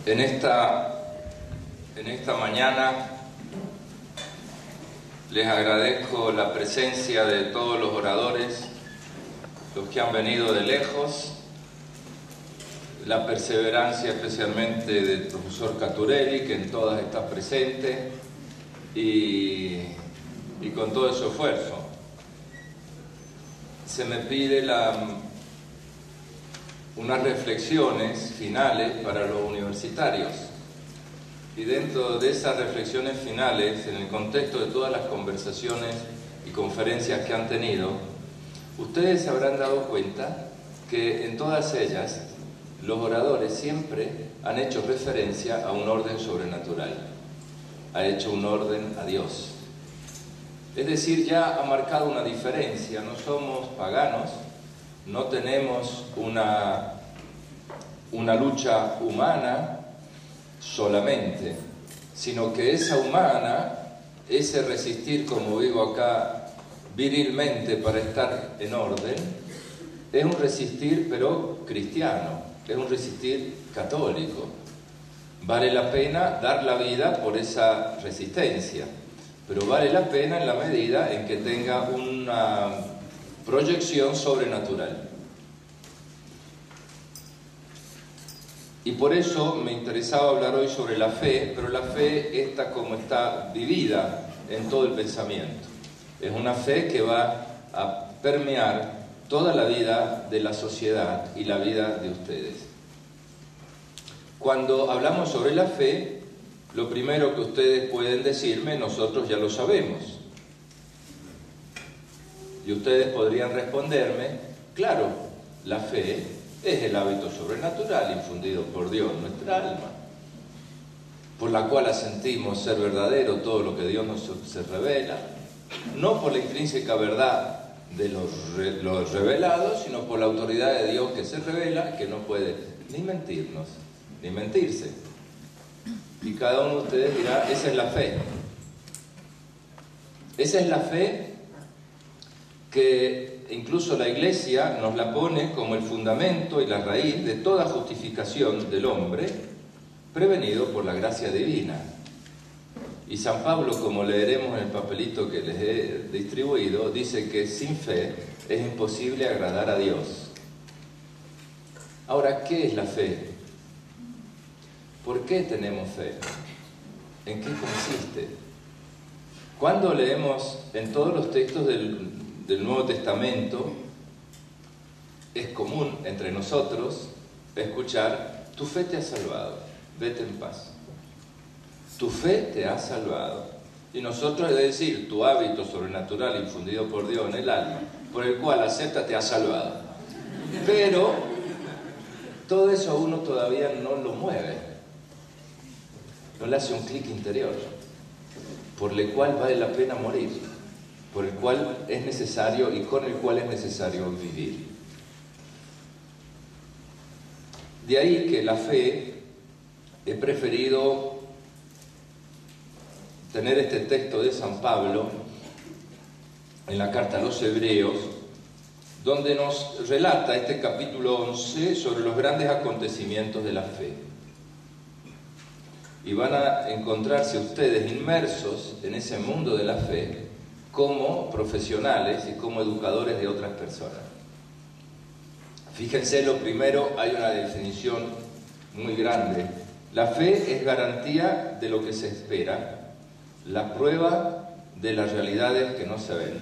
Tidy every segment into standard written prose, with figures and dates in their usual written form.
En esta mañana les agradezco la presencia de todos los oradores, los que han venido de lejos, la perseverancia especialmente del profesor Caturelli, que en todas está presente, y con todo su esfuerzo. Se me pide unas reflexiones finales para los universitarios. Y dentro de esas reflexiones finales, en el contexto de todas las conversaciones y conferencias que han tenido, ustedes se habrán dado cuenta que en todas ellas los oradores siempre han hecho referencia a un orden sobrenatural, ha hecho un orden a Dios. Es decir, ya ha marcado una diferencia, no somos paganos, no tenemos una lucha humana solamente, sino que esa humana, ese resistir, como digo acá, virilmente para estar en orden, es un resistir pero cristiano, es un resistir católico. Vale la pena dar la vida por esa resistencia, pero vale la pena en la medida en que tenga una proyección sobrenatural. Y por eso me interesaba hablar hoy sobre la fe, pero la fe esta como está vivida en todo el pensamiento. Es una fe que va a permear toda la vida de la sociedad y la vida de ustedes. Cuando hablamos sobre la fe, lo primero que ustedes pueden decirme, nosotros ya lo sabemos. Y ustedes podrían responderme, claro, la fe es el hábito sobrenatural infundido por Dios en nuestra alma, por la cual asentimos ser verdadero todo lo que Dios nos se revela, no por la intrínseca verdad de los revelados, sino por la autoridad de Dios que se revela, que no puede ni mentirnos, ni mentirse. Y cada uno de ustedes dirá, esa es la fe. Esa es la fe que incluso la Iglesia nos la pone como el fundamento y la raíz de toda justificación del hombre, prevenido por la gracia divina. Y San Pablo, como leeremos en el papelito que les he distribuido, dice que sin fe es imposible agradar a Dios. Ahora, ¿qué es la fe? ¿Por qué tenemos fe? ¿En qué consiste? Cuando leemos en todos los textos del Nuevo Testamento, es común entre nosotros escuchar: tu fe te ha salvado, vete en paz. Tu fe te ha salvado. Y nosotros es decir, tu hábito sobrenatural infundido por Dios en el alma, por el cual acepta, te ha salvado. Pero todo eso a uno todavía no lo mueve, no le hace un clic interior, por el cual vale la pena morir, por el cual es necesario y con el cual es necesario vivir. De ahí que la fe, he preferido tener este texto de San Pablo en la carta a los Hebreos, donde nos relata este capítulo 11 sobre los grandes acontecimientos de la fe. Y van a encontrarse ustedes inmersos en ese mundo de la fe como profesionales y como educadores de otras personas. Fíjense, lo primero, hay una definición muy grande. La fe es garantía de lo que se espera, la prueba de las realidades que no se ven.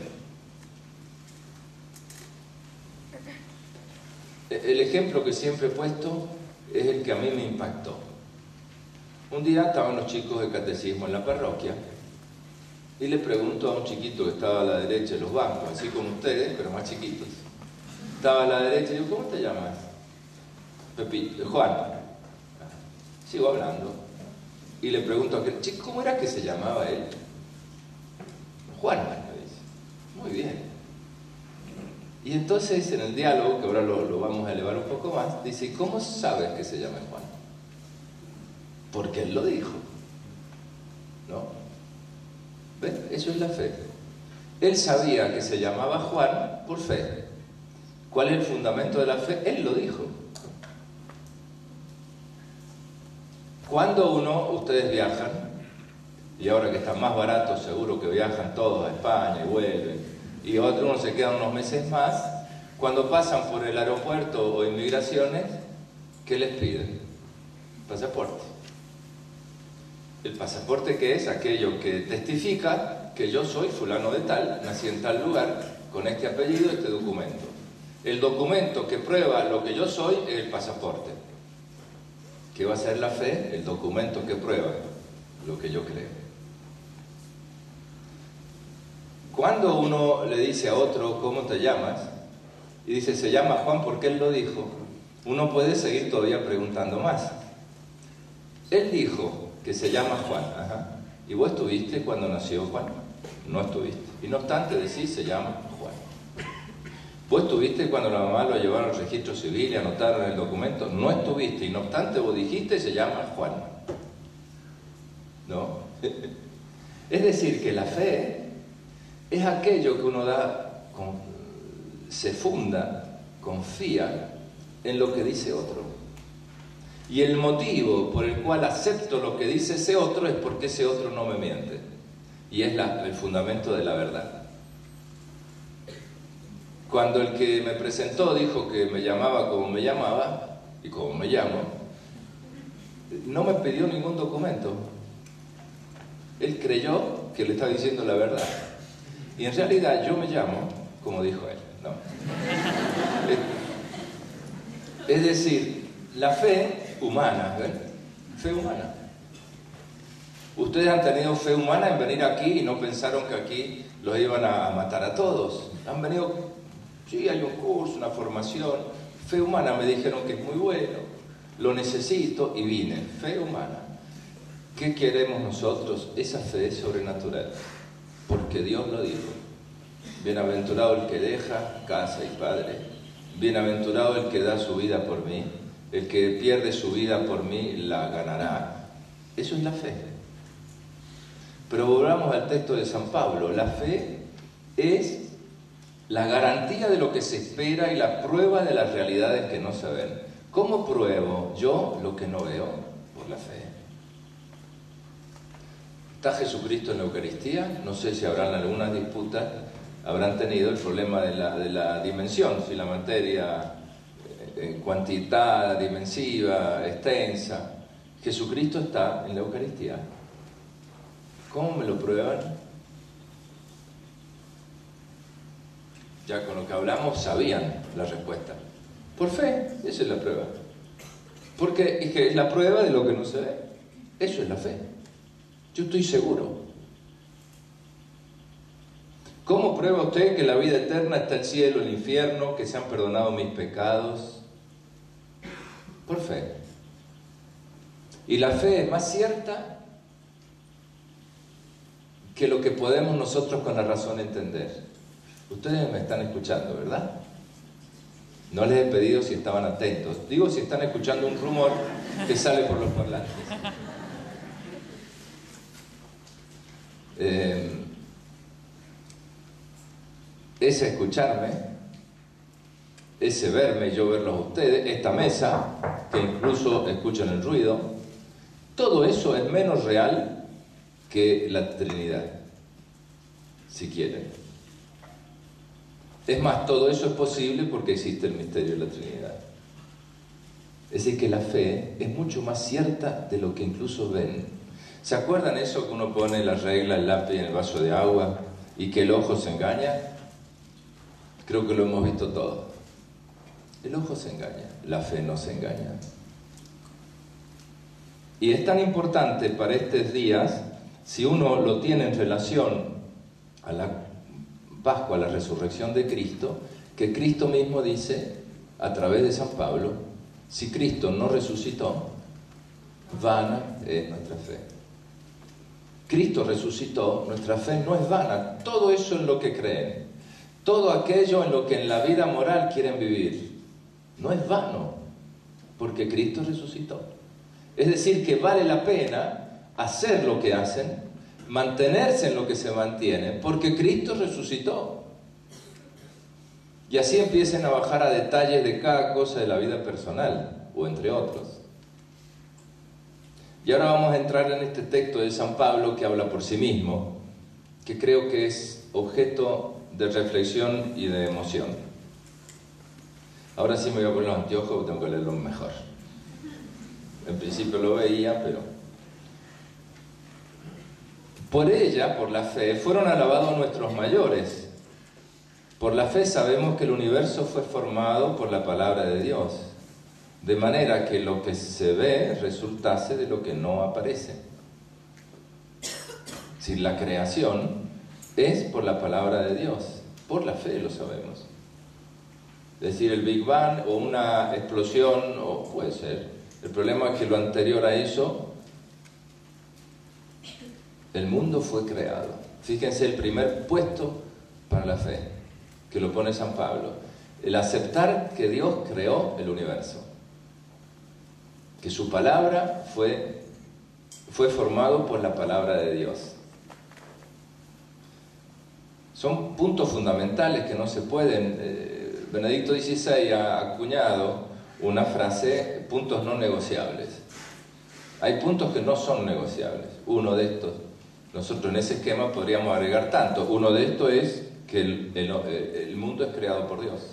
El ejemplo que siempre he puesto es el que a mí me impactó. Un día estaban los chicos de catecismo en la parroquia y le pregunto a un chiquito que estaba a la derecha de los bancos, así como ustedes, pero más chiquitos. Estaba a la derecha y digo, ¿cómo te llamas? Pepito, Juan. Sigo hablando y le pregunto a aquel chico, ¿cómo era que se llamaba él? Juan, me dice. Muy bien. Y entonces en el diálogo, que ahora lo vamos a elevar un poco más, dice, ¿cómo sabes que se llama Juan? Porque él lo dijo, ¿no? ¿Ven? Eso es la fe. Él sabía que se llamaba Juan por fe. ¿Cuál es el fundamento de la fe? Él lo dijo. Cuando ustedes viajan, y ahora que está más barato, seguro que viajan todos a España y vuelven, y uno se queda unos meses más, cuando pasan por el aeropuerto o inmigraciones, ¿qué les piden? Pasaporte. El pasaporte, ¿qué es? Aquello que testifica que yo soy fulano de tal, nací en tal lugar, con este apellido, este documento. El documento que prueba lo que yo soy es el pasaporte. ¿Qué va a ser la fe? El documento que prueba lo que yo creo. Cuando uno le dice a otro, ¿cómo te llamas? Y dice, se llama Juan porque él lo dijo, uno puede seguir todavía preguntando más. Él dijo que se llama Juan. Ajá. ¿Y vos estuviste cuando nació Juan? No estuviste. Y no obstante decís, se llama Juan. ¿Vos estuviste cuando la mamá lo llevaron al registro civil y anotaron el documento? No estuviste. Y no obstante vos dijiste, se llama Juan. ¿No? Es decir, que la fe es aquello que uno se funda, confía en lo que dice otro. Y el motivo por el cual acepto lo que dice ese otro es porque ese otro no me miente. Y es el fundamento de la verdad. Cuando el que me presentó dijo que me llamaba como me llamaba, y como me llamo, no me pidió ningún documento. Él creyó que le estaba diciendo la verdad. Y en realidad yo me llamo como dijo él, ¿no? Es decir, la fe humana, ¿ven? Fe humana. Ustedes han tenido fe humana en venir aquí y no pensaron que aquí los iban a matar a todos. Han venido, sí, hay un curso, una formación. Fe humana, me dijeron que es muy bueno, lo necesito y vine. Fe humana. ¿Qué queremos nosotros? Esa fe sobrenatural. Porque Dios lo dijo. Bienaventurado el que deja casa y padre. Bienaventurado el que da su vida por mí. El que pierde su vida por mí la ganará. Eso es la fe. Pero volvamos al texto de San Pablo. La fe es la garantía de lo que se espera y la prueba de las realidades que no se ven. ¿Cómo pruebo yo lo que no veo? Por la fe. ¿Está Jesucristo en la Eucaristía? No sé si habrán algunas disputas, habrán tenido el problema de la dimensión, si la materia en cuantitad dimensiva, extensa. Jesucristo está en la Eucaristía. ¿Cómo me lo prueban? Ya con lo que hablamos sabían la respuesta. Por fe, esa es la prueba. Porque es que es la prueba de lo que no se ve. Eso es la fe. Yo estoy seguro. ¿Cómo prueba usted que la vida eterna está el cielo, el infierno, que se han perdonado mis pecados? Por fe. Y la fe es más cierta que lo que podemos nosotros con la razón entender. Ustedes me están escuchando, ¿verdad? No les he pedido si estaban atentos. Digo si están escuchando un rumor que sale por los parlantes. Ese escucharme, ese verme y yo verlos a ustedes, esta mesa, que incluso escuchan el ruido, todo eso es menos real que la Trinidad, si quieren. Es más, todo eso es posible porque existe el misterio de la Trinidad. Es decir, que la fe es mucho más cierta de lo que incluso ven. ¿Se acuerdan eso que uno pone la regla, el lápiz en el vaso de agua y que el ojo se engaña? Creo que lo hemos visto todos. El ojo se engaña, la fe no se engaña. Y es tan importante para estos días, si uno lo tiene en relación a la Pascua, a la resurrección de Cristo, que Cristo mismo dice, a través de San Pablo, si Cristo no resucitó, vana es nuestra fe. Cristo resucitó, nuestra fe no es vana. Todo eso es lo que creen. Todo aquello en lo que en la vida moral quieren vivir. No es vano, porque Cristo resucitó. Es decir, que vale la pena hacer lo que hacen, mantenerse en lo que se mantiene, porque Cristo resucitó. Y así empiecen a bajar a detalles de cada cosa de la vida personal, o entre otros. Y ahora vamos a entrar en este texto de San Pablo que habla por sí mismo, que creo que es objeto de reflexión y de emoción. Ahora sí me voy a poner los anteojos porque tengo que leerlo mejor. En principio lo veía, pero... Por ella, por la fe, fueron alabados nuestros mayores. Por la fe sabemos que el universo fue formado por la palabra de Dios, de manera que lo que se ve resultase de lo que no aparece. Si la creación es por la palabra de Dios, por la fe lo sabemos. Es decir, el Big Bang o una explosión, o puede ser. El problema es que lo anterior a eso, el mundo fue creado. Fíjense el primer puesto para la fe, que lo pone San Pablo. El aceptar que Dios creó el universo. Que su palabra fue formado por la palabra de Dios. Son puntos fundamentales que no se pueden... Benedicto XVI ha acuñado una frase, puntos no negociables. Hay puntos que no son negociables. Uno de estos, nosotros en ese esquema podríamos agregar tanto. Uno de estos es que el mundo es creado por Dios.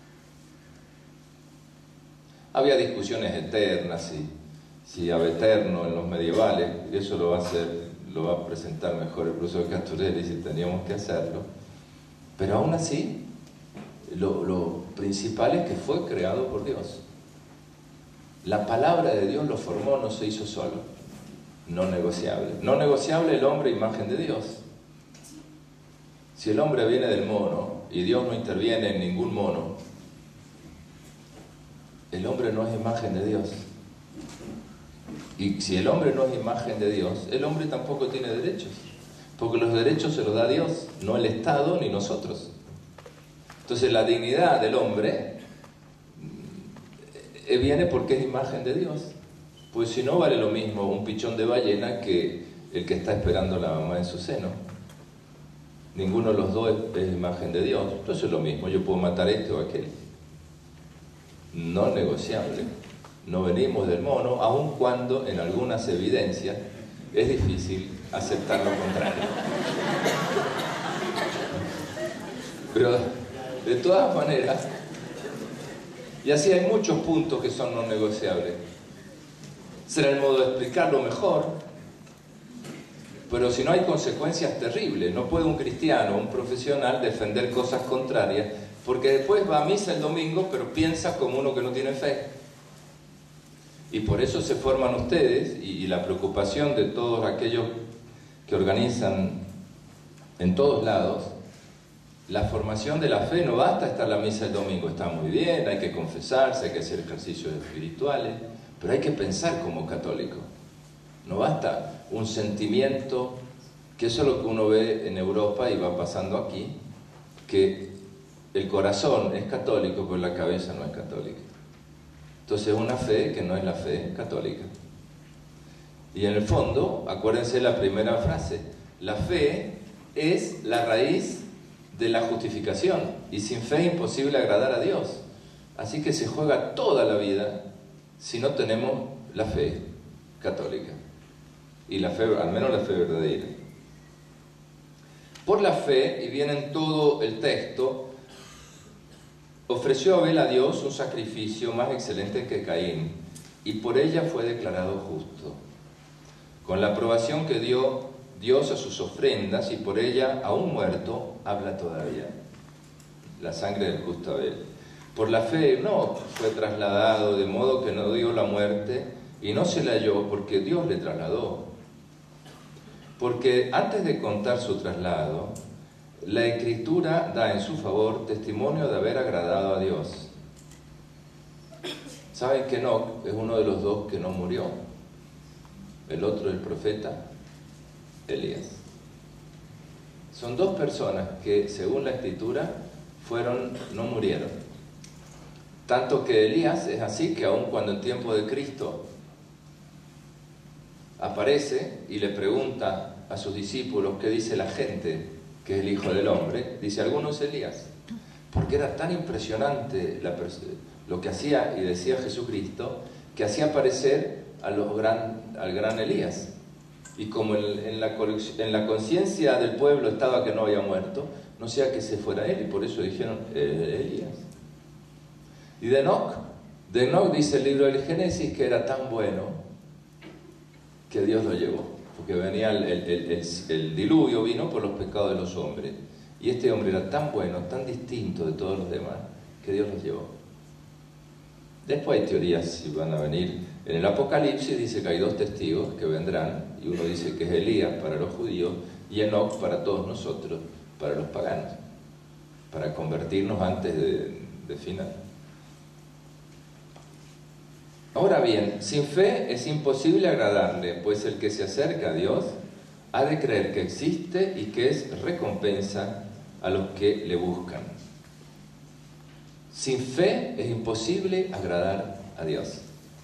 Había discusiones eternas, si eterno en los medievales, y eso lo va a presentar mejor el profesor Castorelli si teníamos que hacerlo. Pero aún así, lo principal es que fue creado por Dios. La palabra de Dios lo formó, no se hizo solo. No negociable. No negociable el hombre, imagen de Dios. Si el hombre viene del mono y Dios no interviene en ningún mono, el hombre no es imagen de Dios. Y si el hombre no es imagen de Dios, el hombre tampoco tiene derechos. Porque los derechos se los da Dios, no el Estado ni nosotros. Entonces la dignidad del hombre viene porque es imagen de Dios. Pues si no, vale lo mismo un pichón de ballena que el que está esperando a la mamá en su seno. Ninguno de los dos es imagen de Dios. Entonces es lo mismo, yo puedo matar este o aquel. No negociable. No venimos del mono, aun cuando en algunas evidencias es difícil aceptar lo contrario. Pero de todas maneras, y así hay muchos puntos que son no negociables. Será el modo de explicarlo mejor, pero si no hay consecuencias terribles. No puede un cristiano, un profesional, defender cosas contrarias, porque después va a misa el domingo, pero piensa como uno que no tiene fe. Y por eso se forman ustedes, y la preocupación de todos aquellos que organizan en todos lados, la formación de la fe. No basta estar en la misa el domingo, está muy bien, hay que confesarse, hay que hacer ejercicios espirituales, pero hay que pensar como católico. No basta un sentimiento, que eso es lo que uno ve en Europa y va pasando aquí, que el corazón es católico, pero la cabeza no es católica. Entonces una fe que no es la fe católica. Y en el fondo, acuérdense la primera frase, la fe es la raíz de la justificación, y sin fe es imposible agradar a Dios. Así que se juega toda la vida si no tenemos la fe católica, y la fe, al menos la fe verdadera. Por la fe, y viene en todo el texto, ofreció Abel a Dios un sacrificio más excelente que Caín, y por ella fue declarado justo, con la aprobación que dio Dios a sus ofrendas, y por ella, aún muerto, habla todavía. La sangre del justo Abel. Por la fe no fue trasladado, de modo que no dio la muerte, y no se la halló, porque Dios le trasladó. Porque antes de contar su traslado, la Escritura da en su favor testimonio de haber agradado a Dios. ¿Saben que Enoc es uno de los dos que no murió? El otro, el profeta Elías. Son dos personas que, según la Escritura, no murieron. Tanto que Elías es así que aun cuando en tiempo de Cristo aparece y le pregunta a sus discípulos qué dice la gente que es el Hijo del Hombre, dice algunos Elías, porque era tan impresionante lo que hacía y decía Jesucristo, que hacía aparecer a los al gran Elías. Y como en la conciencia del pueblo estaba que no había muerto, no sea que se fuera él, y por eso dijeron Elías. Y de Enoc dice el libro del Génesis que era tan bueno que Dios lo llevó, porque venía el diluvio, vino por los pecados de los hombres, y este hombre era tan bueno, tan distinto de todos los demás, que Dios los llevó. Después hay teorías si van a venir. En el Apocalipsis dice que hay 2 testigos que vendrán, y uno dice que es Elías para los judíos y Enoc para todos nosotros, para los paganos, para convertirnos antes de final. Ahora bien, sin fe es imposible agradarle, pues el que se acerca a Dios ha de creer que existe y que es recompensa a los que le buscan. Sin fe es imposible agradar a Dios.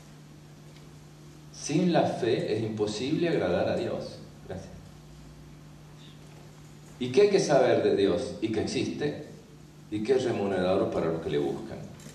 Sin la fe es imposible agradar a Dios. Gracias. ¿Y qué hay que saber de Dios? Y que existe y que es remunerador para los que le buscan.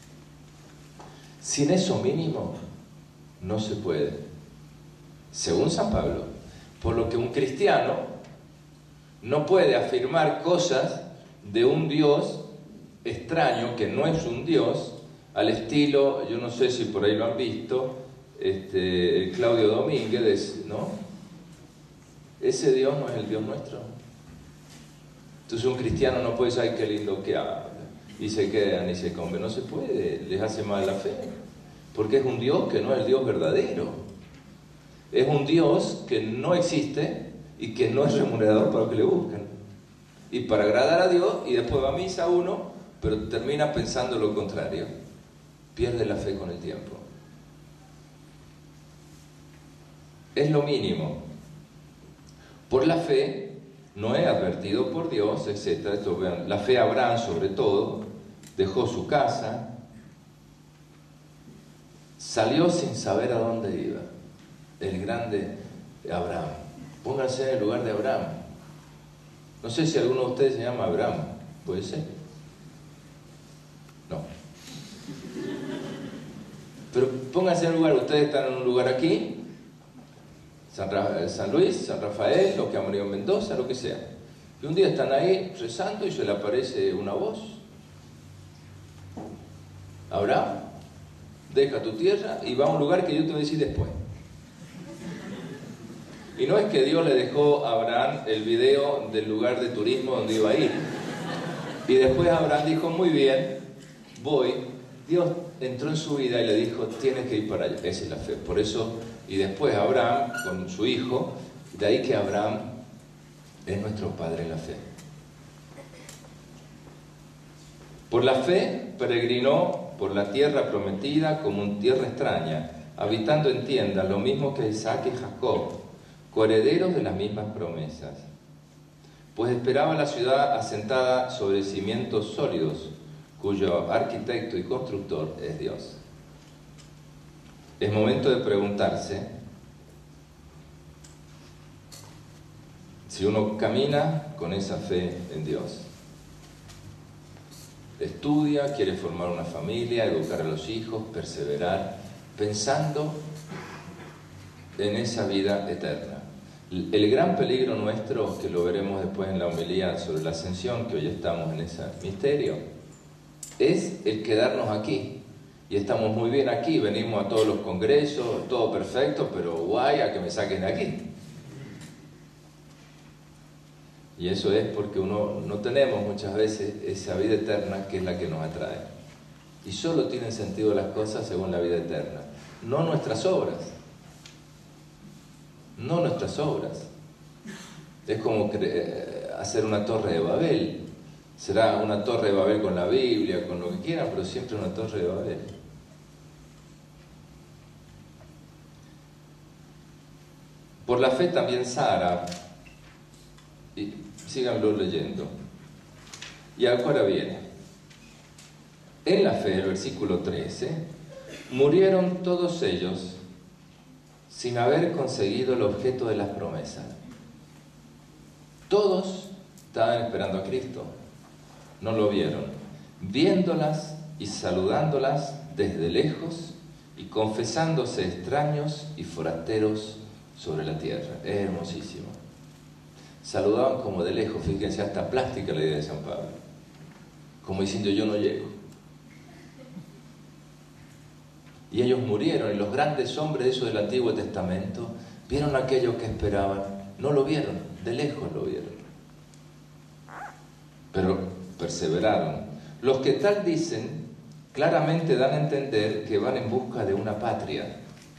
Sin eso mínimo no se puede. Según San Pablo, por lo que un cristiano no puede afirmar cosas de un Dios extraño, que no es un Dios, al estilo, yo no sé si por ahí lo han visto, el Claudio Domínguez, ¿no? Ese Dios no es el Dios nuestro. Entonces un cristiano no puede decir, ay, qué lindo que habla, y se quedan y se comen. No se puede, les hace mal la fe, porque es un Dios que no es el Dios verdadero. Es un Dios que no existe y que no es remunerador para los que le buscan. Y para agradar a Dios, y después va a misa uno, pero termina pensando lo contrario. Pierde la fe con el tiempo. Es lo mínimo. Por la fe, Noé, advertido por Dios, etc. Esto, vean, la fe Abraham, sobre todo, dejó su casa, salió sin saber a dónde iba. El grande Abraham. Pónganse en el lugar de Abraham. No sé si alguno de ustedes se llama Abraham. ¿Puede ser? No. Pero pónganse en el lugar, ustedes están en un lugar aquí, San Luis, San Rafael, los que han venido en Mendoza, lo que sea. Y un día están ahí rezando y se le aparece una voz. Abraham, deja tu tierra y va a un lugar que yo te voy a decir después. Y no es que Dios le dejó a Abraham el video del lugar de turismo donde iba a ir. Y después Abraham dijo, muy bien, voy. Dios entró en su vida y le dijo, tienes que ir para allá. Esa es la fe. Por eso, y después Abraham con su hijo, de ahí que Abraham es nuestro padre en la fe. Por la fe peregrinó por la tierra prometida como en tierra extraña, habitando en tiendas, lo mismo que Isaac y Jacob, coherederos de las mismas promesas. Pues esperaba la ciudad asentada sobre cimientos sólidos, cuyo arquitecto y constructor es Dios. Es momento de preguntarse si uno camina con esa fe en Dios. Estudia, quiere formar una familia, educar a los hijos, perseverar, pensando en esa vida eterna. El gran peligro nuestro, que lo veremos después en la homilía sobre la ascensión, que hoy estamos en ese misterio, es el quedarnos aquí. Y estamos muy bien aquí, venimos a todos los congresos, todo perfecto, pero guay, a que me saquen de aquí. Y eso es porque no tenemos muchas veces esa vida eterna que es la que nos atrae. Y solo tienen sentido las cosas según la vida eterna, no nuestras obras. No nuestras obras. Es como hacer una torre de Babel. Será una torre de Babel con la Biblia, con lo que quieran, pero siempre una torre de Babel. Por la fe también Sara, y síganlo leyendo. Y ahora viene. En la fe, el versículo 13, murieron todos ellos sin haber conseguido el objeto de las promesas. Todos estaban esperando a Cristo, no lo vieron, viéndolas y saludándolas desde lejos y confesándose extraños y forasteros sobre la tierra. Es hermosísimo. Saludaban como de lejos, fíjense, hasta plástica la idea de San Pablo. Como diciendo, yo no llego. Y ellos murieron, y los grandes hombres de esos del Antiguo Testamento vieron aquello que esperaban. No lo vieron, de lejos lo vieron. Pero perseveraron. Los que tal dicen, claramente dan a entender que van en busca de una patria.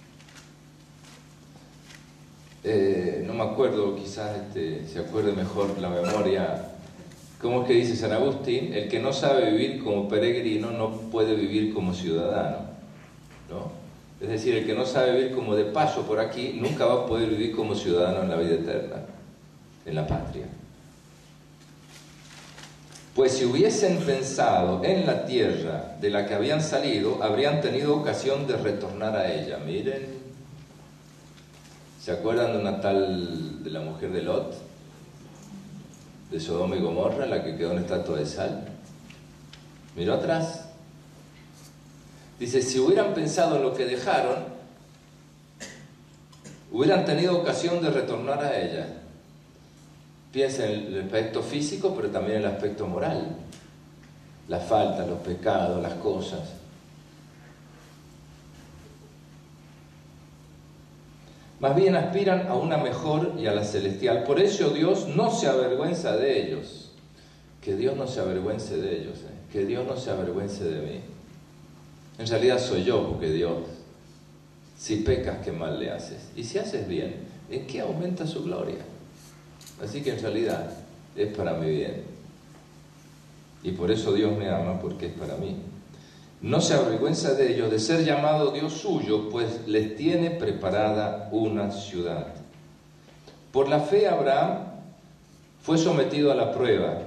No me acuerdo, quizás se acuerde mejor la memoria. ¿Cómo es que dice San Agustín? El que no sabe vivir como peregrino no puede vivir como ciudadano, ¿no? Es decir, el que no sabe vivir como de paso por aquí, nunca va a poder vivir como ciudadano en la vida eterna, en la patria. Pues si hubiesen pensado en la tierra de la que habían salido, habrían tenido ocasión de retornar a ella. Miren, ¿se acuerdan de una tal, de la mujer de Lot? De Sodoma y Gomorra, la que quedó en estatua de sal. Miró atrás. Dice, si hubieran pensado en lo que dejaron, hubieran tenido ocasión de retornar a ella. Piensa en el aspecto físico, pero también en el aspecto moral. Las faltas, los pecados, las cosas. Más bien aspiran a una mejor y a la celestial. Por eso Dios no se avergüenza de ellos. Que Dios no se avergüence de ellos. Que Dios no se avergüence de mí. En realidad soy yo, porque Dios, si pecas, qué mal le haces. Y si haces bien, ¿en qué aumenta su gloria? Así que en realidad es para mi bien. Y por eso Dios me ama, porque es para mí. No se avergüenza de ellos de ser llamado Dios suyo, pues les tiene preparada una ciudad. Por la fe Abraham fue sometido a la prueba.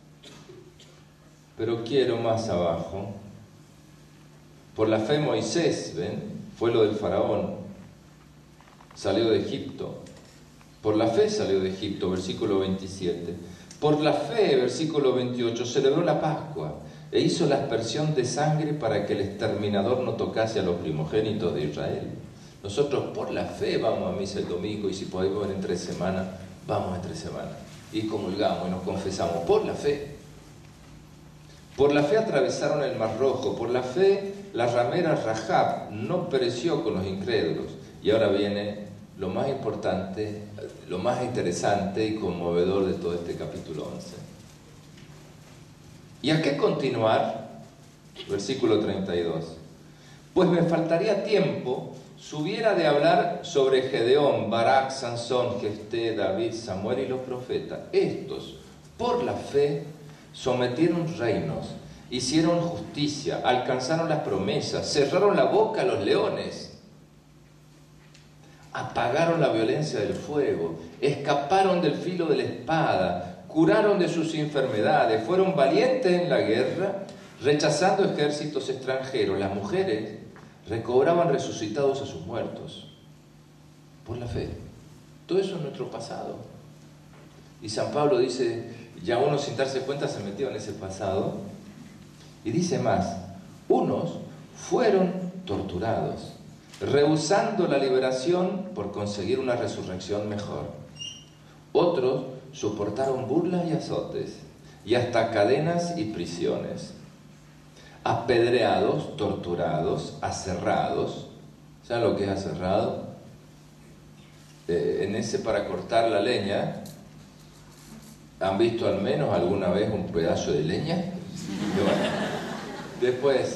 Pero quiero más abajo. Por la fe Moisés, ¿ven? Fue lo del faraón. Salió de Egipto. Por la fe salió de Egipto, versículo 27. Por la fe, versículo 28, celebró la Pascua e hizo la aspersión de sangre para que el exterminador no tocase a los primogénitos de Israel. Nosotros por la fe vamos a misa el domingo, y si podemos ir en 3 semanas, vamos en 3 semanas. Y comulgamos y nos confesamos por la fe. Por la fe atravesaron el Mar Rojo. Por la fe la ramera Rahab no pereció con los incrédulos. Y ahora viene lo más importante, lo más interesante y conmovedor de todo este capítulo 11. ¿Y a qué continuar? Versículo 32. Pues me faltaría tiempo si hubiera de hablar sobre Gedeón, Barak, Sansón, Jefté, David, Samuel y los profetas. Estos, por la fe, sometieron reinos, hicieron justicia, alcanzaron las promesas, cerraron la boca a los leones, apagaron la violencia del fuego, escaparon del filo de la espada, curaron de sus enfermedades, fueron valientes en la guerra, rechazando ejércitos extranjeros. Las mujeres recobraban resucitados a sus muertos por la fe. Todo eso es nuestro pasado. Y San Pablo dice, ya uno sin darse cuenta se metió en ese pasado. Y dice más, unos fueron torturados, rehusando la liberación por conseguir una resurrección mejor. Otros soportaron burlas y azotes, y hasta cadenas y prisiones. Apedreados, torturados, aserrados. ¿Saben lo que es aserrado? En ese para cortar la leña, ¿han visto al menos alguna vez un pedazo de leña? Bueno, después,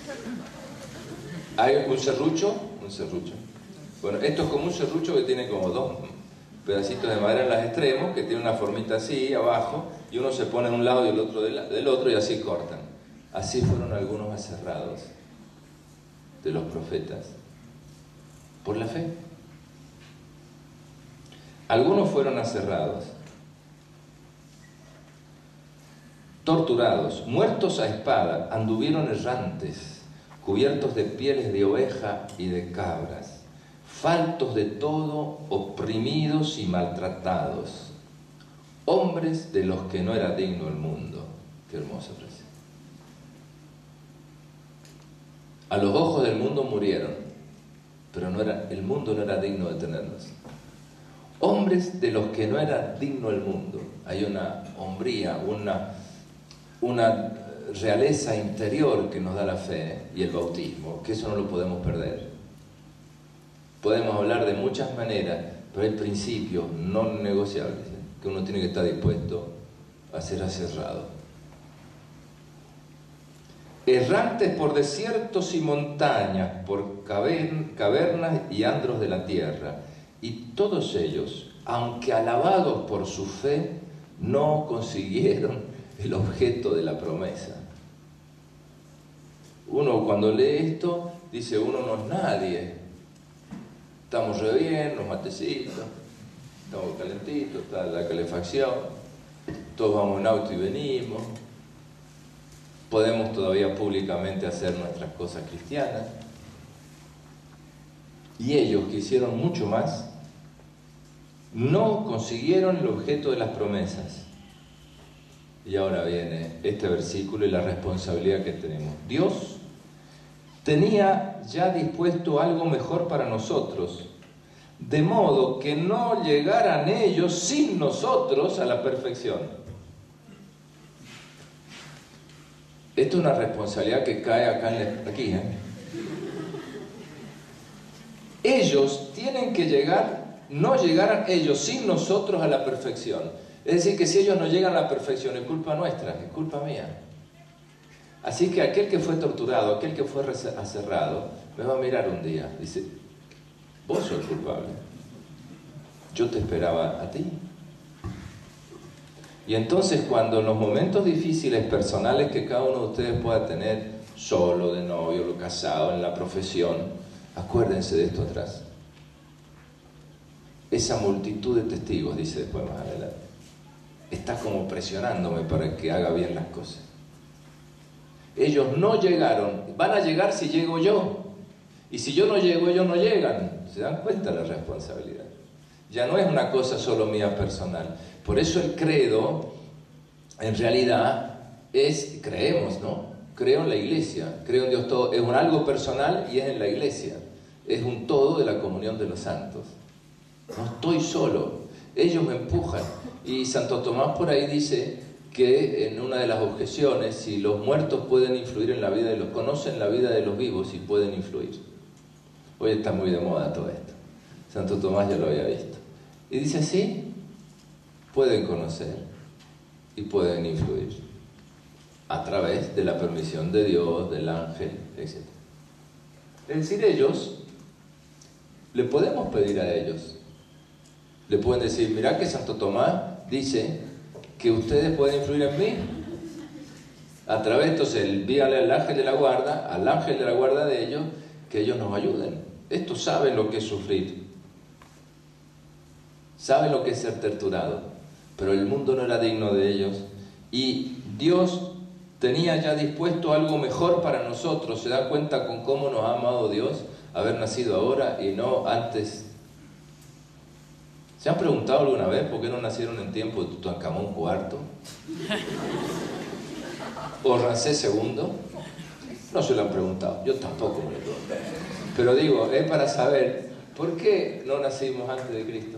hay un serrucho. Bueno, esto es como un serrucho que tiene como 2 pedacitos de madera en los extremos, que tiene una formita así abajo, y uno se pone de un lado y el otro del otro, y así cortan. Así fueron algunos aserrados de los profetas, por la fe. Algunos fueron aserrados, torturados, muertos a espada, anduvieron errantes, cubiertos de pieles de oveja y de cabras, faltos de todo, oprimidos y maltratados, hombres de los que no era digno el mundo. Qué hermosa frase. A los ojos del mundo murieron, pero el mundo no era digno de tenerlos. hombres de los que no era digno el mundo. Hay una hombría, una realeza interior que nos da la fe y el bautismo, que eso no lo podemos perder. Podemos hablar de muchas maneras, pero hay principios no negociables, que uno tiene que estar dispuesto a ser aserrado. Errantes por desiertos y montañas, por cavernas y andros de la tierra, y todos ellos, aunque alabados por su fe, no consiguieron el objeto de la promesa. Uno cuando lee esto, dice, uno no es nadie. Estamos re bien, los matecitos, estamos calentitos, está la calefacción, todos vamos en auto y venimos, podemos todavía públicamente hacer nuestras cosas cristianas. Y ellos, que hicieron mucho más, no consiguieron el objeto de las promesas. Y ahora viene este versículo y la responsabilidad que tenemos. Dios tenía ya dispuesto algo mejor para nosotros, de modo que no llegaran ellos sin nosotros a la perfección. Esto es una responsabilidad que cae acá aquí. Ellos tienen que llegar, no llegaran ellos sin nosotros a la perfección. Es decir, que si ellos no llegan a la perfección, es culpa nuestra, es culpa mía. Así que aquel que fue torturado, aquel que fue aserrado, me va a mirar un día, dice, vos sos culpable, yo te esperaba a ti. Y entonces cuando en los momentos difíciles personales que cada uno de ustedes pueda tener, solo, de novio, o casado, en la profesión, acuérdense de esto atrás. Esa multitud de testigos, dice después más adelante, está como presionándome para que haga bien las cosas. Ellos no llegaron, van a llegar si llego yo. Y si yo no llego, ellos no llegan. ¿Se dan cuenta de la responsabilidad? Ya no es una cosa solo mía personal. Por eso el credo, en realidad, creemos, ¿no? Creo en la iglesia, creo en Dios todo. Es un algo personal y es en la iglesia. Es un todo de la comunión de los santos. No estoy solo. Ellos me empujan. Y Santo Tomás por ahí dice que en una de las objeciones, si los muertos pueden influir en la vida de los, conocen la vida de los vivos y pueden influir. Hoy está muy de moda todo esto. Santo Tomás ya lo había visto. Y dice, sí, pueden conocer y pueden influir a través de la permisión de Dios, del ángel, etc. Es decir, ellos, le podemos pedir a ellos. Le pueden decir, mirá que Santo Tomás dice que ustedes pueden influir en mí. A través, entonces, díganle al ángel de la guarda de ellos, que ellos nos ayuden. Estos saben lo que es sufrir. Saben lo que es ser torturado. Pero el mundo no era digno de ellos. Y Dios tenía ya dispuesto algo mejor para nosotros. ¿Se da cuenta con cómo nos ha amado Dios? Haber nacido ahora y no antes. ¿Se han preguntado alguna vez por qué no nacieron en tiempo de Tutankamón IV? ¿O Ramsés II? No se lo han preguntado, yo tampoco me lo pregunto. Pero digo, es para saber, ¿por qué no nacimos antes de Cristo?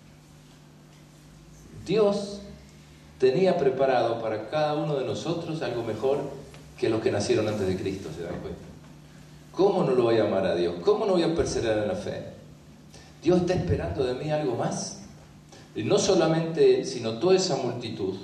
Dios tenía preparado para cada uno de nosotros algo mejor que los que nacieron antes de Cristo, ¿se dan cuenta? ¿Cómo no lo voy a amar a Dios? ¿Cómo no voy a perseverar en la fe? Dios está esperando de mí algo más. Y no solamente Él, sino toda esa multitud.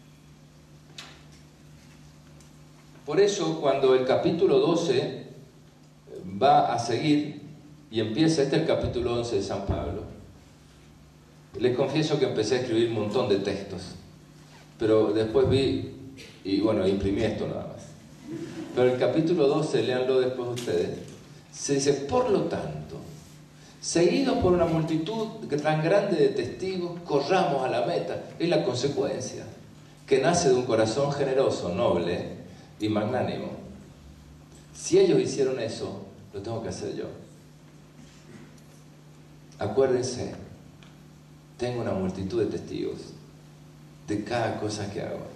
Por eso, cuando el capítulo 12 va a seguir y empieza, el capítulo 11 de San Pablo, les confieso que empecé a escribir un montón de textos, pero después vi, y bueno, imprimí esto nada más. Pero el capítulo 12, léanlo después ustedes, se dice, por lo tanto, seguidos por una multitud tan grande de testigos, corramos a la meta. Es la consecuencia, que nace de un corazón generoso, noble y magnánimo. Si ellos hicieron eso, lo tengo que hacer yo. Acuérdense, tengo una multitud de testigos de cada cosa que hago.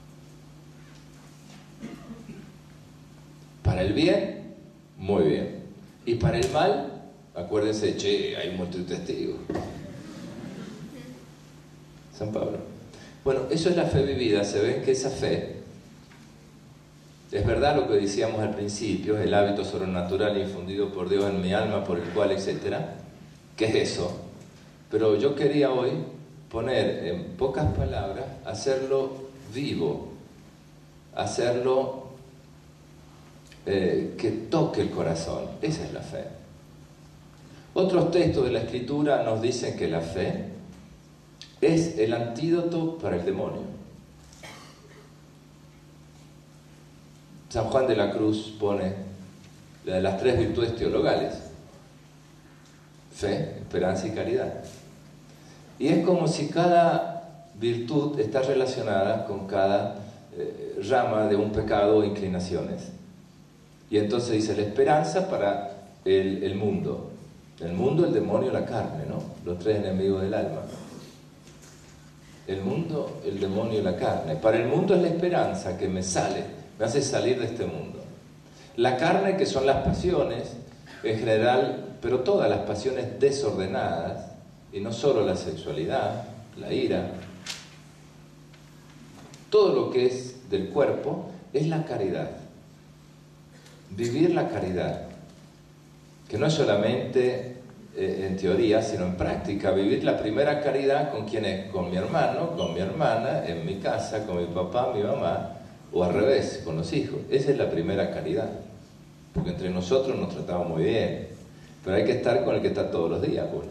Para el bien, muy bien. Y para el mal, acuérdense, hay un multitud de testigos. San Pablo. Bueno, eso es la fe vivida. Se ven que esa fe, es verdad lo que decíamos al principio, el hábito sobrenatural infundido por Dios en mi alma, por el cual, etcétera, ¿qué es eso? Pero yo quería hoy poner en pocas palabras, hacerlo vivo, hacerlo que toque el corazón. Esa es la fe. Otros textos de la Escritura nos dicen que la fe es el antídoto para el demonio. San Juan de la Cruz pone la de las 3 virtudes teologales: fe, esperanza y caridad. Y es como si cada virtud está relacionada con cada rama de un pecado o inclinaciones. Y entonces dice la esperanza para el mundo. El mundo, el demonio, la carne, ¿no? Los 3 enemigos del alma. El mundo, el demonio y la carne. Para el mundo es la esperanza que me hace salir de este mundo. La carne, que son las pasiones, en general, pero todas las pasiones desordenadas, y no solo la sexualidad, la ira. Todo lo que es del cuerpo es la caridad. Vivir la caridad, que no es solamente en teoría, sino en práctica. Vivir la primera caridad ¿con quién es? Con mi hermano, con mi hermana, en mi casa, con mi papá, mi mamá, o al revés, con los hijos. Esa es la primera caridad, porque entre nosotros nos tratamos muy bien, pero hay que estar con el que está todos los días. Bueno,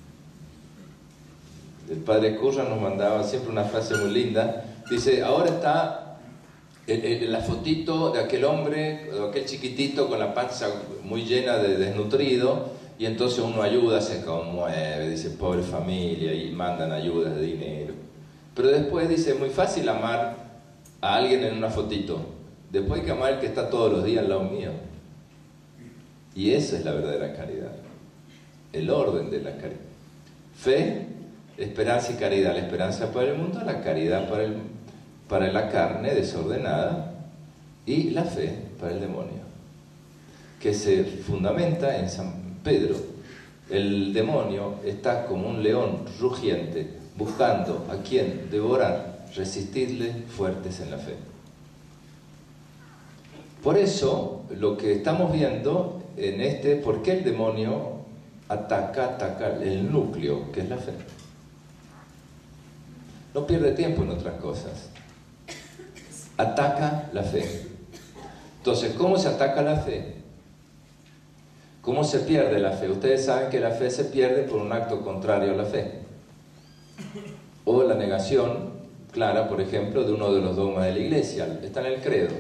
el padre Curra nos mandaba siempre una frase muy linda. Dice, ahora está la fotito de aquel hombre, de aquel chiquitito con la panza muy llena de desnutrido, y entonces uno ayuda, se conmueve, dice, pobre familia, y mandan ayudas de dinero. Pero después dice, es muy fácil amar a alguien en una fotito. Después hay que amar al que está todos los días al lado mío. Y esa es la verdadera caridad. El orden de la caridad. Fe, esperanza y caridad. La esperanza para el mundo, la caridad para la carne desordenada, y la fe para el demonio, que se fundamenta en San Pedro. El demonio está como un león rugiente, buscando a quien devorar, resistirle fuertes en la fe. Por eso, lo que estamos viendo en ¿por qué el demonio ataca el núcleo, que es la fe? No pierde tiempo en otras cosas. Ataca la fe. Entonces, ¿cómo se ataca la fe? ¿Cómo se pierde la fe? Ustedes saben que la fe se pierde por un acto contrario a la fe. O la negación clara, por ejemplo, de uno de los dogmas de la Iglesia. Está en el credo.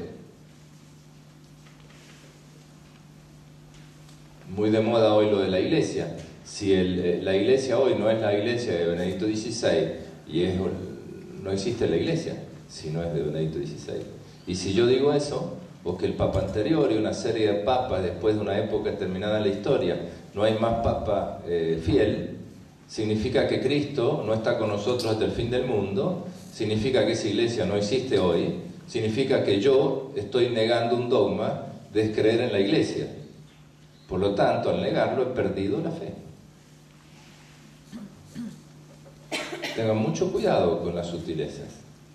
Muy de moda hoy lo de la Iglesia. Si la Iglesia hoy no es la Iglesia de Benedicto XVI, no existe la Iglesia si no es de Benedicto XVI. Y si yo digo eso, o que el Papa anterior y una serie de papas después de una época determinada en la historia, no hay más Papa fiel, significa que Cristo no está con nosotros hasta el fin del mundo, significa que esa Iglesia no existe hoy, significa que yo estoy negando un dogma de creer en la Iglesia. Por lo tanto, al negarlo he perdido la fe. Tengan mucho cuidado con las sutilezas.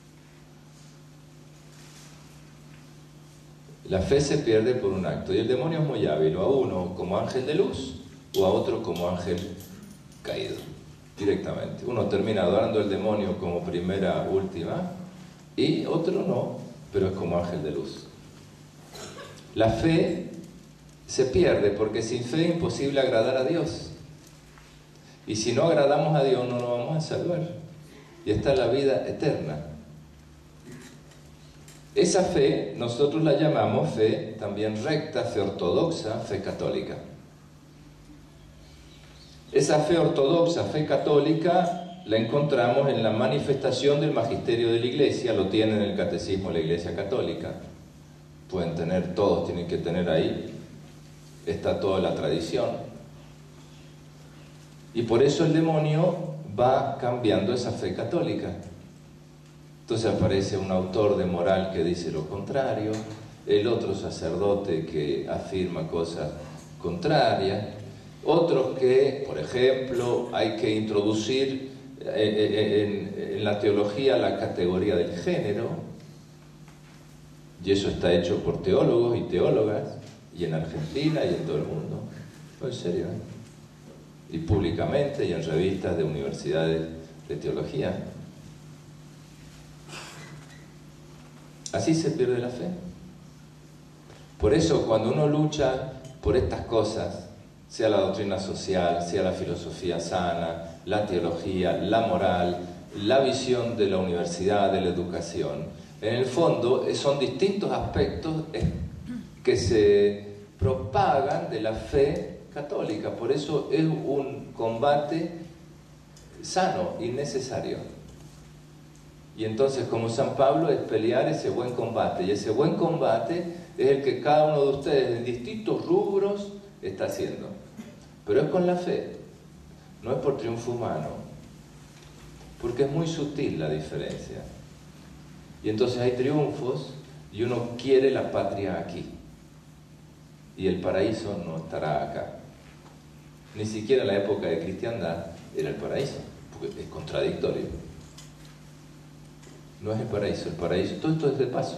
La fe se pierde por un acto, y el demonio es muy hábil, o a uno como ángel de luz, o a otro como ángel caído, directamente. Uno termina adorando al demonio como primera, última, y otro no, pero es como ángel de luz. La fe se pierde porque sin fe es imposible agradar a Dios. Y si no agradamos a Dios, no nos vamos a salvar. Y esta es la vida eterna. Esa fe, nosotros la llamamos fe también recta, fe ortodoxa, fe católica. Esa fe ortodoxa, fe católica, la encontramos en la manifestación del magisterio de la Iglesia, lo tiene en el Catecismo de la Iglesia Católica. Pueden tener, todos tienen que tener ahí, está toda la tradición. Y por eso el demonio va cambiando esa fe católica. Entonces aparece un autor de moral que dice lo contrario, el otro sacerdote que afirma cosas contrarias, otros que, por ejemplo, hay que introducir en la teología la categoría del género, y eso está hecho por teólogos y teólogas, y en Argentina y en todo el mundo. No, en serio, y públicamente y en revistas de universidades de teología. Así se pierde la fe. Por eso cuando uno lucha por estas cosas, sea la doctrina social, sea la filosofía sana, la teología, la moral, la visión de la universidad, de la educación, en el fondo son distintos aspectos que se propagan de la fe católica. Por eso es un combate sano y necesario. Y entonces, como San Pablo, es pelear ese buen combate. Y ese buen combate es el que cada uno de ustedes en distintos rubros está haciendo. Pero es con la fe, no es por triunfo humano, porque es muy sutil la diferencia. Y entonces hay triunfos y uno quiere la patria aquí. Y el paraíso no estará acá. Ni siquiera en la época de cristiandad era el paraíso, porque es contradictorio. No es el paraíso, todo esto es de paso.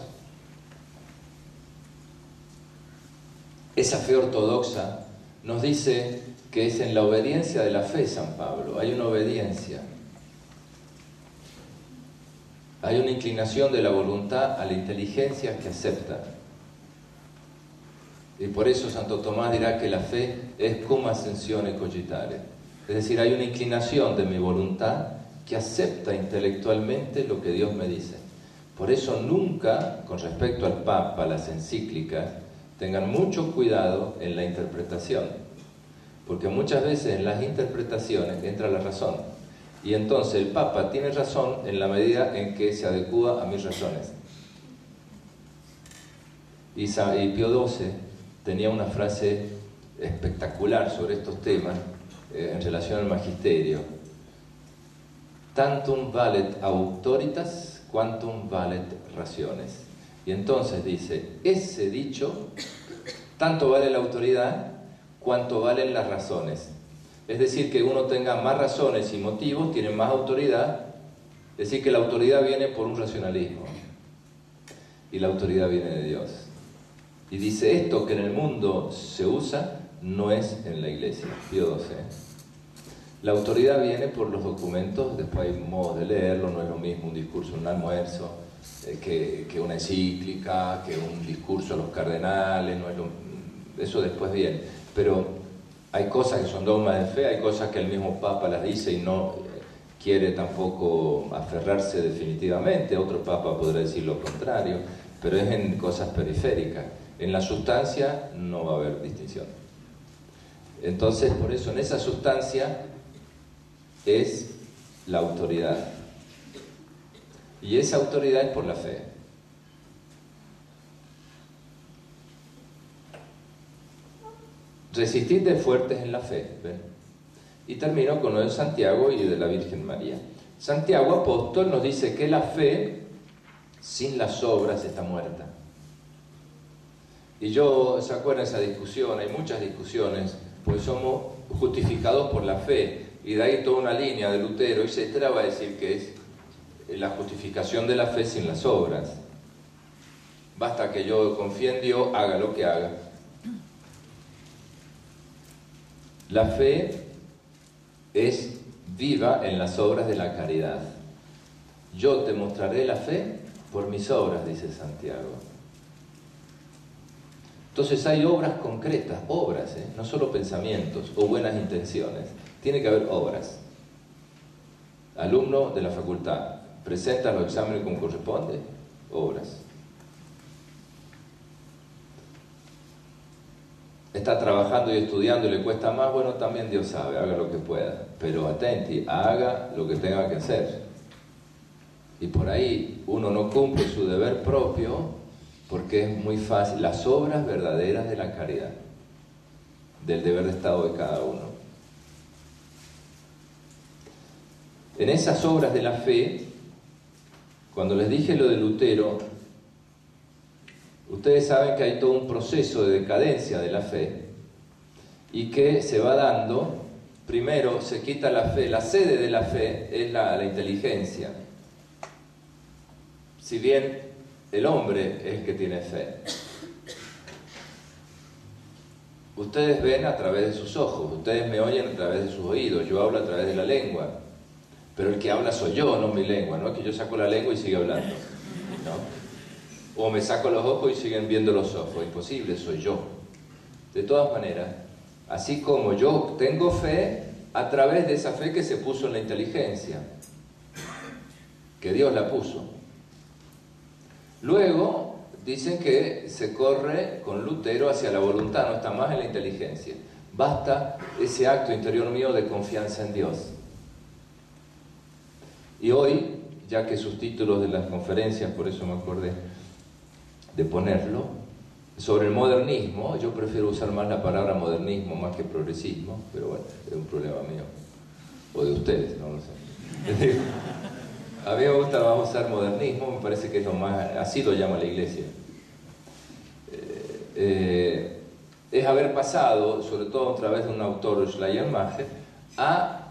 Esa fe ortodoxa nos dice que es en la obediencia de la fe, San Pablo. Hay una obediencia. Hay una inclinación de la voluntad a la inteligencia que acepta. Y por eso Santo Tomás dirá que la fe es cum ascensione cogitare. Es decir, hay una inclinación de mi voluntad que acepta intelectualmente lo que Dios me dice. Por eso nunca, con respecto al Papa, las encíclicas, tengan mucho cuidado en la interpretación. Porque muchas veces en las interpretaciones entra la razón. Y entonces el Papa tiene razón en la medida en que se adecúa a mis razones. Y Pío XII tenía una frase espectacular sobre estos temas en relación al magisterio. Tantum valet auctoritas quantum valet rationes. Y entonces dice, ese dicho, tanto vale la autoridad cuanto valen las razones. Es decir, que uno tenga más razones y motivos, tiene más autoridad. Es decir, que la autoridad viene por un racionalismo. Y la autoridad viene de Dios. Y dice, esto que en el mundo se usa, no es en la Iglesia. Pío XII. La autoridad viene por los documentos, después hay modos de leerlo, no es lo mismo un discurso en un almuerzo, que una encíclica, que un discurso a los cardenales, no es eso después viene. Pero hay cosas que son dogmas de fe, hay cosas que el mismo Papa las dice y no quiere tampoco aferrarse definitivamente, otro Papa podrá decir lo contrario, pero es en cosas periféricas. En la sustancia no va a haber distinción. Entonces, por eso, en esa sustancia es la autoridad. Y esa autoridad es por la fe. Resistid de fuertes en la fe. ¿Ven? Y termino con lo de Santiago y de la Virgen María. Santiago, apóstol, nos dice que la fe sin las obras está muerta. Y ¿se acuerdan esa discusión? Hay muchas discusiones, pues somos justificados por la fe. Y de ahí toda una línea de Lutero, etcétera, va a decir que es la justificación de la fe sin las obras. Basta que yo confíe en Dios, haga lo que haga. La fe es viva en las obras de la caridad. Yo te mostraré la fe por mis obras, dice Santiago. Entonces hay obras concretas, obras, no solo pensamientos o buenas intenciones. Tiene que haber obras. Alumno de la facultad, presenta los exámenes como corresponde, obras. Está trabajando y estudiando y le cuesta más, bueno, también Dios sabe, haga lo que pueda. Pero atenti, haga lo que tenga que hacer. Y por ahí uno no cumple su deber propio porque es muy fácil. Las obras verdaderas de la caridad, del deber de estado de cada uno. En esas obras de la fe, cuando les dije lo de Lutero, ustedes saben que hay todo un proceso de decadencia de la fe y que se va dando primero se quita la fe. La sede de la fe es la inteligencia. Si bien el hombre es el que tiene fe. Ustedes ven a través de sus ojos, ustedes me oyen a través de sus oídos, yo hablo a través de la lengua. Pero el que habla soy yo, no mi lengua, no es que yo saco la lengua y sigue hablando, ¿no? O me saco los ojos y siguen viendo los ojos, imposible, soy yo. De todas maneras, así como yo tengo fe, a través de esa fe que se puso en la inteligencia, que Dios la puso. Luego, dicen que se corre con Lutero hacia la voluntad, no está más en la inteligencia. Basta ese acto interior mío de confianza en Dios. Y hoy, ya que sus títulos de las conferencias, por eso me acordé de ponerlo, sobre el modernismo, yo prefiero usar más la palabra modernismo más que progresismo, pero bueno, es un problema mío, o de ustedes, no lo sé. A mí me gusta, vamos a usar modernismo, me parece que es lo más, así lo llama la Iglesia. Es haber pasado, sobre todo a través de un autor, Schleiermacher, a...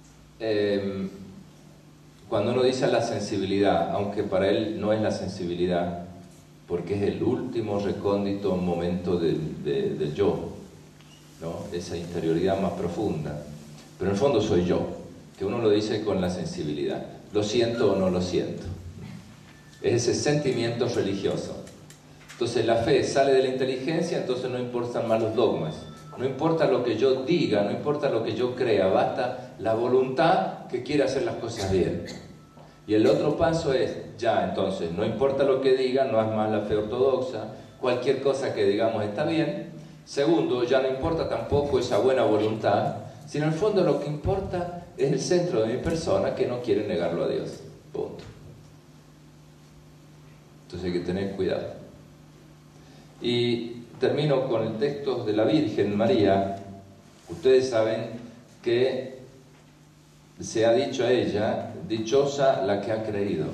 cuando uno dice la sensibilidad, aunque para él no es la sensibilidad, porque es el último recóndito momento del yo, ¿no? Esa interioridad más profunda. Pero en el fondo soy yo, que uno lo dice con la sensibilidad. Lo siento o no lo siento. Es ese sentimiento religioso. Entonces la fe sale de la inteligencia, entonces no importan más los dogmas. No importa lo que yo diga, no importa lo que yo crea, basta la voluntad que quiere hacer las cosas bien. Y el otro paso es, ya, entonces, no importa lo que diga, no es más la fe ortodoxa, cualquier cosa que digamos está bien. Segundo, ya no importa tampoco esa buena voluntad, sino en el fondo lo que importa es el centro de mi persona que no quiere negarlo a Dios. Punto. Entonces hay que tener cuidado. Y termino con el texto de la Virgen María. Ustedes saben que se ha dicho a ella, dichosa la que ha creído.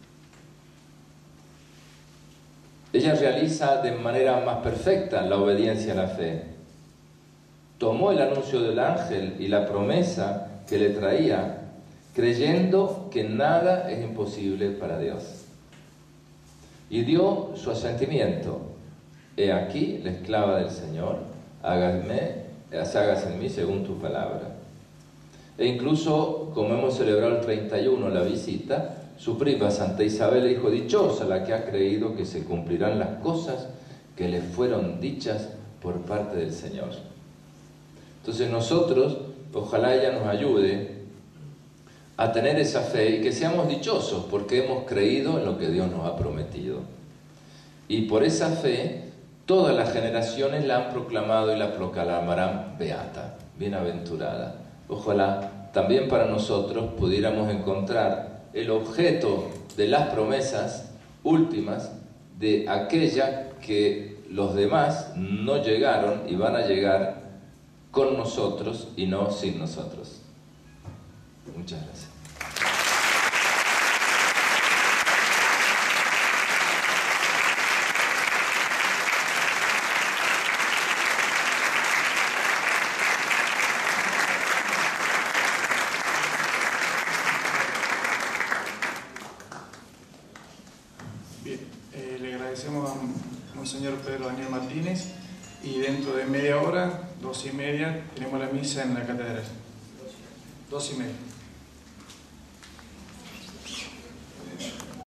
Ella realiza de manera más perfecta la obediencia a la fe. Tomó el anuncio del ángel y la promesa que le traía, creyendo que nada es imposible para Dios. Y dio su asentimiento. He aquí la esclava del Señor, hágase en mí según tu palabra. E incluso, como hemos celebrado el 31 la visita, su prima Santa Isabel le dijo, dichosa la que ha creído que se cumplirán las cosas que le fueron dichas por parte del Señor. Entonces nosotros, ojalá ella nos ayude a tener esa fe y que seamos dichosos porque hemos creído en lo que Dios nos ha prometido. Y por esa fe, todas las generaciones la han proclamado y la proclamarán beata, bienaventurada. Ojalá también para nosotros pudiéramos encontrar el objeto de las promesas últimas de aquella que los demás no llegaron y van a llegar con nosotros y no sin nosotros. Muchas gracias. Le agradecemos a Monseñor Pedro Daniel Martínez y dentro de media hora, 2:30, tenemos la misa en la catedral. 2:30.